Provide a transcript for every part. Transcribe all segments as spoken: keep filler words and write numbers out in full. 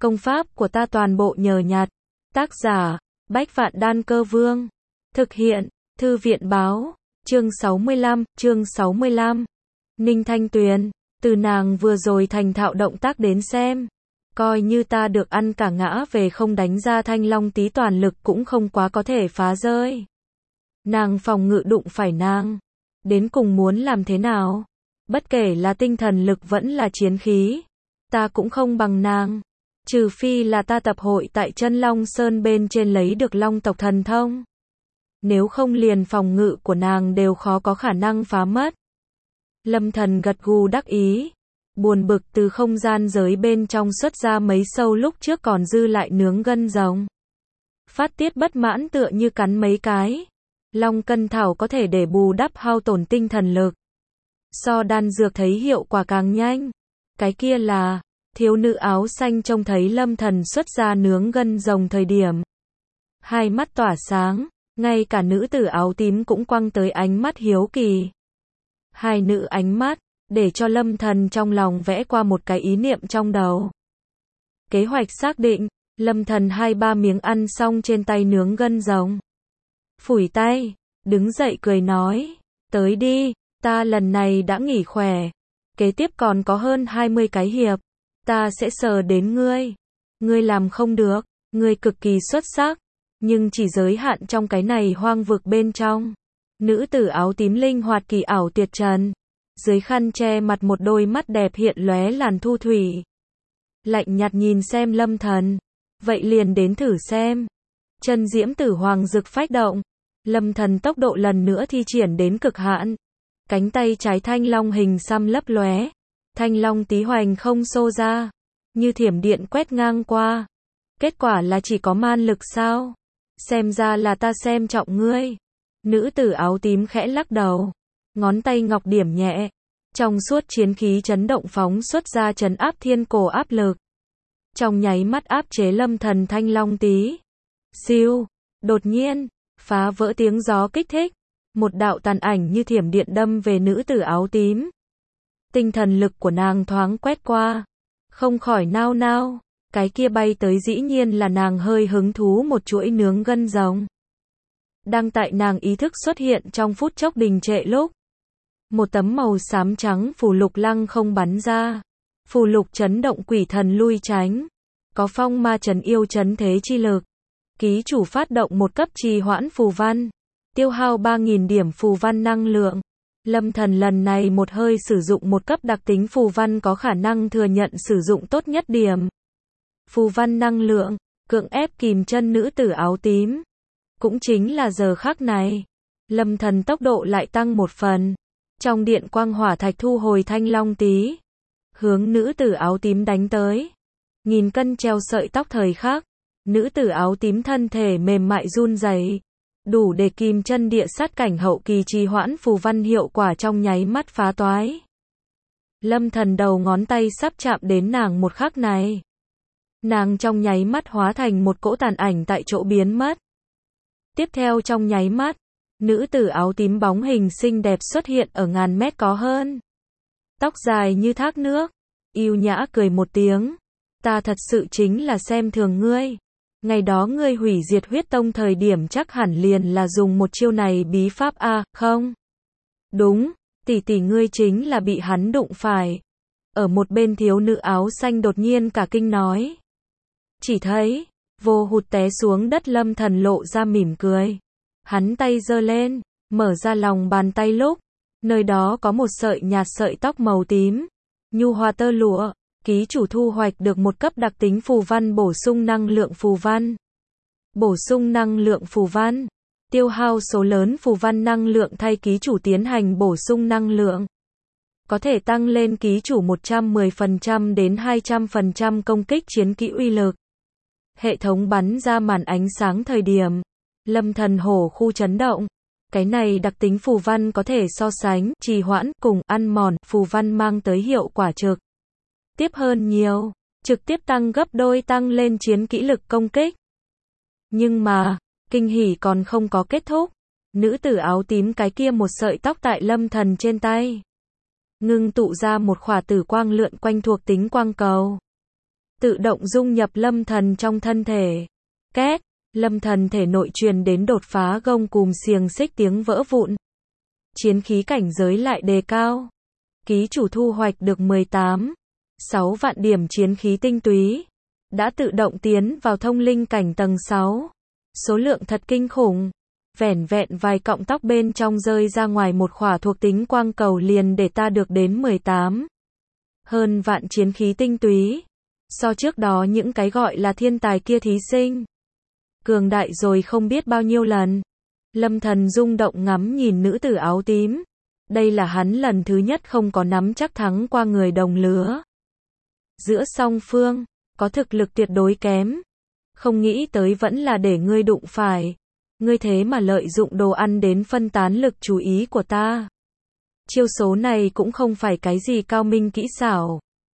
Công pháp của ta toàn bộ nhờ nhặt. Tác giả, Bách Vạn Đan Cơ Vương. Thực hiện, Thư viện báo. Chương sáu mươi lăm, chương sáu mươi lăm. Ninh Thanh Tuyền, từ nàng vừa rồi thành thạo động tác đến xem. Coi như ta được ăn cả ngã về không đánh ra thanh long tí toàn lực cũng không quá có thể phá rơi. Nàng phòng ngự đụng phải nàng. Đến cùng muốn làm thế nào? Bất kể là tinh thần lực vẫn là chiến khí. Ta cũng không bằng nàng. Trừ phi là ta tập hội tại chân Long Sơn bên trên lấy được long tộc thần thông. Nếu không liền phòng ngự của nàng đều khó có khả năng phá mất. Lâm Thần gật gù đắc ý. Buồn bực từ không gian giới bên trong xuất ra mấy sâu lúc trước còn dư lại nướng gân rồng. Phát tiết bất mãn tựa như cắn mấy cái. Long cân thảo có thể để bù đắp hao tổn tinh thần lực. So đan dược thấy hiệu quả càng nhanh. Cái kia là, thiếu nữ áo xanh trông thấy Lâm Thần xuất ra nướng gân rồng thời điểm. Hai mắt tỏa sáng, ngay cả nữ tử áo tím cũng quăng tới ánh mắt hiếu kỳ. Hai nữ ánh mắt, để cho Lâm Thần trong lòng vẽ qua một cái ý niệm trong đầu. Kế hoạch xác định, Lâm Thần hai ba miếng ăn xong trên tay nướng gân rồng. Phủi tay, đứng dậy cười nói, tới đi, ta lần này đã nghỉ khỏe. Kế tiếp còn có hơn hai mươi cái hiệp, ta sẽ sờ đến ngươi. Ngươi làm không được, ngươi cực kỳ xuất sắc, nhưng chỉ giới hạn trong cái này hoang vực bên trong. Nữ tử áo tím linh hoạt kỳ ảo tuyệt trần. Dưới khăn che mặt một đôi mắt đẹp hiện lóe làn thu thủy. Lạnh nhạt nhìn xem Lâm Thần. Vậy liền đến thử xem. Chân diễm tử hoàng rực phách động. Lâm Thần tốc độ lần nữa thi triển đến cực hạn. Cánh tay trái thanh long hình xăm lấp lóe. Thanh long tí hoành không xô ra. Như thiểm điện quét ngang qua. Kết quả là chỉ có man lực sao? Xem ra là ta xem trọng ngươi. Nữ tử áo tím khẽ lắc đầu. Ngón tay ngọc điểm nhẹ. Trong suốt chiến khí chấn động phóng xuất ra trấn áp thiên cổ áp lực. Trong nháy mắt áp chế Lâm Thần thanh long tí. Siêu. Đột nhiên, phá vỡ tiếng gió kích thích. Một đạo tàn ảnh như thiểm điện đâm về nữ tử áo tím. Tinh thần lực của nàng thoáng quét qua. Không khỏi nao nao. Cái kia bay tới dĩ nhiên là nàng hơi hứng thú một chuỗi nướng gân rồng. Đang tại nàng ý thức xuất hiện trong phút chốc đình trệ lúc. Một tấm màu xám trắng phù lục lăng không bắn ra. Phù lục chấn động quỷ thần lui tránh. Có phong ma trấn yêu trấn thế chi lực. Ký chủ phát động một cấp trì hoãn phù văn. Tiêu hao ba nghìn điểm phù văn năng lượng. Lâm Thần lần này một hơi sử dụng một cấp đặc tính phù văn có khả năng thừa nhận sử dụng tốt nhất điểm. Phù văn năng lượng, cưỡng ép kìm chân nữ tử áo tím. Cũng chính là giờ khắc này. Lâm Thần tốc độ lại tăng một phần. Trong điện quang hỏa thạch thu hồi thanh long tí. Hướng nữ tử áo tím đánh tới. Nghìn cân treo sợi tóc thời khắc. Nữ tử áo tím thân thể mềm mại run rẩy. Đủ để kìm chân địa sát cảnh hậu kỳ trì hoãn phù văn hiệu quả trong nháy mắt phá toái. Lâm Thần đầu ngón tay sắp chạm đến nàng một khắc này. Nàng trong nháy mắt hóa thành một cỗ tàn ảnh tại chỗ biến mất. Tiếp theo trong nháy mắt, nữ tử áo tím bóng hình xinh đẹp xuất hiện ở ngàn mét có hơn. Tóc dài như thác nước, yêu nhã cười một tiếng. Ta thật sự chính là xem thường ngươi. Ngày đó ngươi hủy diệt huyết tông thời điểm chắc hẳn liền là dùng một chiêu này bí pháp a, không? Đúng, tỷ tỷ ngươi chính là bị hắn đụng phải. Ở một bên thiếu nữ áo xanh đột nhiên cả kinh nói. Chỉ thấy, vô hụt té xuống đất Lâm Thần lộ ra mỉm cười. Hắn tay giơ lên, mở ra lòng bàn tay lúc. Nơi đó có một sợi nhạt sợi tóc màu tím. Nhu hòa tơ lụa. Ký chủ thu hoạch được một cấp đặc tính phù văn bổ sung năng lượng phù văn. Bổ sung năng lượng phù văn. Tiêu hao số lớn phù văn năng lượng thay ký chủ tiến hành bổ sung năng lượng. Có thể tăng lên ký chủ một trăm mười phần trăm đến hai trăm phần trăm công kích chiến kỹ uy lực. Hệ thống bắn ra màn ánh sáng thời điểm. Lâm Thần hổ khu chấn động. Cái này đặc tính phù văn có thể so sánh, trì hoãn, cùng ăn mòn, phù văn mang tới hiệu quả trực tiếp hơn nhiều, trực tiếp tăng gấp đôi tăng lên chiến kỹ lực công kích. Nhưng mà, kinh hỉ còn không có kết thúc. Nữ tử áo tím cái kia một sợi tóc tại Lâm Thần trên tay. Ngưng tụ ra một khỏa tử quang lượn quanh thuộc tính quang cầu. tự động dung nhập Lâm Thần trong thân thể. Két, Lâm Thần thể nội truyền đến đột phá gông cùm xiềng xích tiếng vỡ vụn. Chiến khí cảnh giới lại đề cao. Ký chủ thu hoạch được mười tám phẩy sáu vạn điểm chiến khí tinh túy. Đã tự động tiến vào thông linh cảnh tầng sáu. Số lượng thật kinh khủng. Vẻn vẹn vài cọng tóc bên trong rơi ra ngoài một khỏa thuộc tính quang cầu liền để ta được đến mười tám hơn vạn chiến khí tinh túy. So trước đó những cái gọi là thiên tài kia thí sinh. Cường đại rồi không biết bao nhiêu lần. Lâm Thần rung động ngắm nhìn nữ tử áo tím. Đây là hắn lần thứ nhất không có nắm chắc thắng qua người đồng lứa. Giữa song phương, có thực lực tuyệt đối kém. Không nghĩ tới vẫn là để ngươi đụng phải. Ngươi thế mà lợi dụng đồ ăn đến phân tán lực chú ý của ta. Chiêu số này cũng không phải cái gì cao minh kỹ xảo.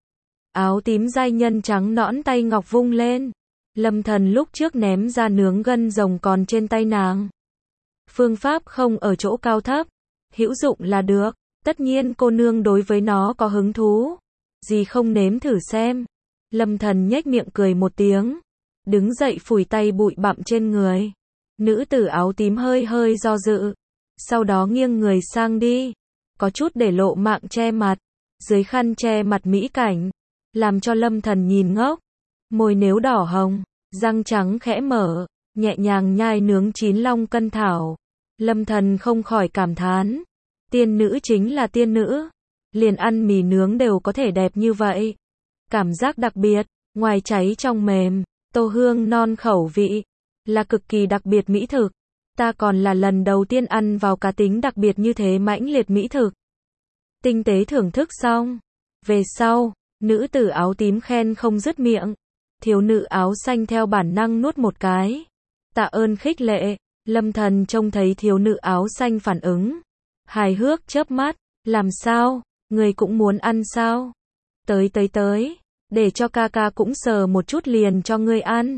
Áo tím giai nhân trắng nõn tay ngọc vung lên. Lâm Thần lúc trước ném ra nướng gân rồng còn trên tay nàng. Phương pháp không ở chỗ cao thấp. Hữu dụng là được. Tất nhiên cô nương đối với nó có hứng thú. Gì không nếm thử xem. Lâm Thần nhếch miệng cười một tiếng. Đứng dậy phủi tay bụi bặm trên người. Nữ tử áo tím hơi hơi do dự. Sau đó nghiêng người sang đi. Có chút để lộ mạng che mặt. Dưới khăn che mặt mỹ cảnh. Làm cho Lâm Thần nhìn ngốc. Môi nếu đỏ hồng. Răng trắng khẽ mở. Nhẹ nhàng nhai nướng chín long cân thảo. Lâm Thần không khỏi cảm thán. Tiên nữ chính là tiên nữ. Liền ăn mì nướng đều có thể đẹp như vậy. Cảm giác đặc biệt. Ngoài cháy trong mềm. Tô hương non khẩu vị. Là cực kỳ đặc biệt mỹ thực. Ta còn là lần đầu tiên ăn vào cá tính đặc biệt như thế mãnh liệt mỹ thực. Tinh tế thưởng thức xong. Về sau, nữ tử áo tím khen không dứt miệng. Thiếu nữ áo xanh theo bản năng nuốt một cái. Tạ ơn khích lệ. Lâm Thần trông thấy thiếu nữ áo xanh phản ứng. Hài hước chớp mắt. Làm sao? Người cũng muốn ăn sao? Tới tới tới. Để cho ca ca cũng sờ một chút liền cho ngươi ăn.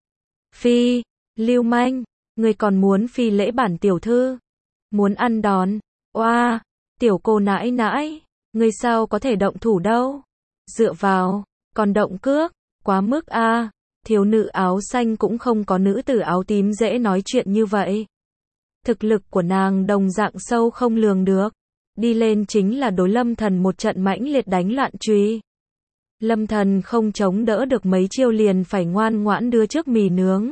Phi, lưu manh. Ngươi còn muốn phi lễ bản tiểu thư. Muốn ăn đòn. Oa, tiểu cô nãi nãi. Ngươi sao có thể động thủ đâu. Dựa vào, còn động cước. Quá mức a. À. Thiếu nữ áo xanh cũng không có nữ tử áo tím dễ nói chuyện như vậy. Thực lực của nàng đồng dạng sâu không lường được. Đi lên chính là đối Lâm Thần một trận mãnh liệt đánh loạn truy. Lâm Thần không chống đỡ được mấy chiêu liền phải ngoan ngoãn đưa trước mì nướng.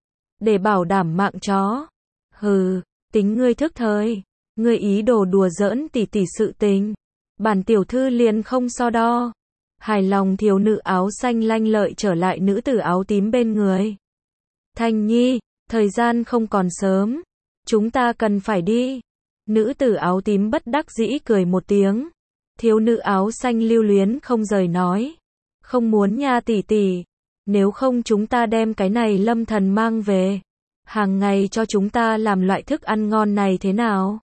Để bảo đảm mạng chó. Hừ, tính ngươi thức thời. Ngươi ý đồ đùa giỡn tỉ tỉ sự tình. Bản tiểu thư liền không so đo. Hài lòng thiếu nữ áo xanh lanh lợi trở lại nữ tử áo tím bên người. Thanh Nhi, thời gian không còn sớm. Chúng ta cần phải đi. Nữ tử áo tím bất đắc dĩ cười một tiếng. Thiếu nữ áo xanh lưu luyến không rời nói. Không muốn nha tỷ tỷ. Nếu không chúng ta đem cái này Lâm Thần mang về. Hàng ngày cho chúng ta làm loại thức ăn ngon này thế nào?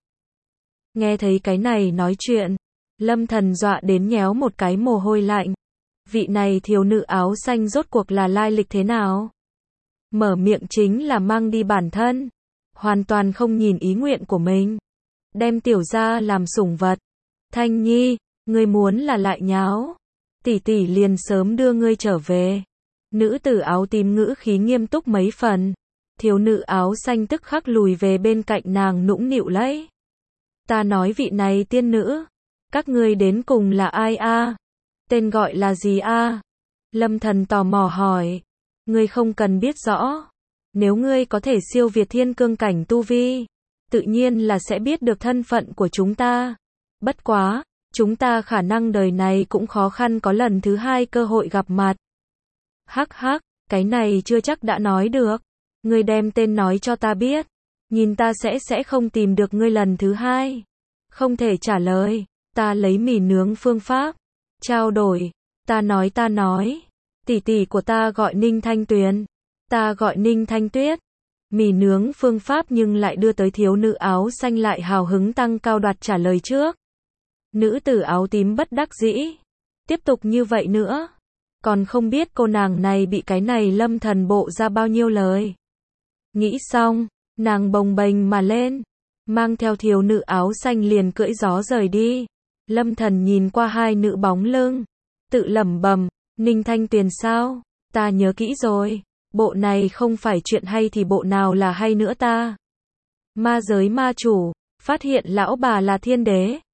Nghe thấy cái này nói chuyện. Lâm Thần dọa đến nhéo một cái mồ hôi lạnh. Vị này thiếu nữ áo xanh rốt cuộc là lai lịch thế nào? Mở miệng chính là mang đi bản thân. Hoàn toàn không nhìn ý nguyện của mình. Đem tiểu gia làm sủng vật. Thanh Nhi, ngươi muốn là lại nháo. Tỷ tỷ liền sớm đưa ngươi trở về. Nữ tử áo tím ngữ khí nghiêm túc mấy phần. Thiếu nữ áo xanh tức khắc lùi về bên cạnh nàng nũng nịu lấy. Ta nói vị này tiên nữ. Các ngươi đến cùng là ai a? À? Tên gọi là gì a? À? Lâm Thần tò mò hỏi. Ngươi không cần biết rõ. Nếu ngươi có thể siêu việt thiên cương cảnh tu vi, tự nhiên là sẽ biết được thân phận của chúng ta. Bất quá, chúng ta khả năng đời này cũng khó khăn có lần thứ hai cơ hội gặp mặt. Hắc hắc, cái này chưa chắc đã nói được. Ngươi đem tên nói cho ta biết. Nhìn ta sẽ sẽ không tìm được ngươi lần thứ hai. Không thể trả lời. Ta lấy mì nướng phương pháp. Trao đổi. Ta nói ta nói. Tỷ tỷ của ta gọi Ninh Thanh Tuyền. Ta gọi Ninh Thanh Tuyết. Mì nướng phương pháp nhưng lại đưa tới thiếu nữ áo xanh lại hào hứng tăng cao đoạt trả lời trước. Nữ tử áo tím bất đắc dĩ. Tiếp tục như vậy nữa. Còn không biết cô nàng này bị cái này Lâm Thần bộ ra bao nhiêu lời. Nghĩ xong, nàng bồng bềnh mà lên. Mang theo thiếu nữ áo xanh liền cưỡi gió rời đi. Lâm Thần nhìn qua hai nữ bóng lưng. Tự lẩm bẩm, Ninh Thanh Tuyền sao? Ta nhớ kỹ rồi. Bộ này không phải chuyện hay thì bộ nào là hay nữa ta? Ma giới ma chủ, phát hiện lão bà là thiên đế.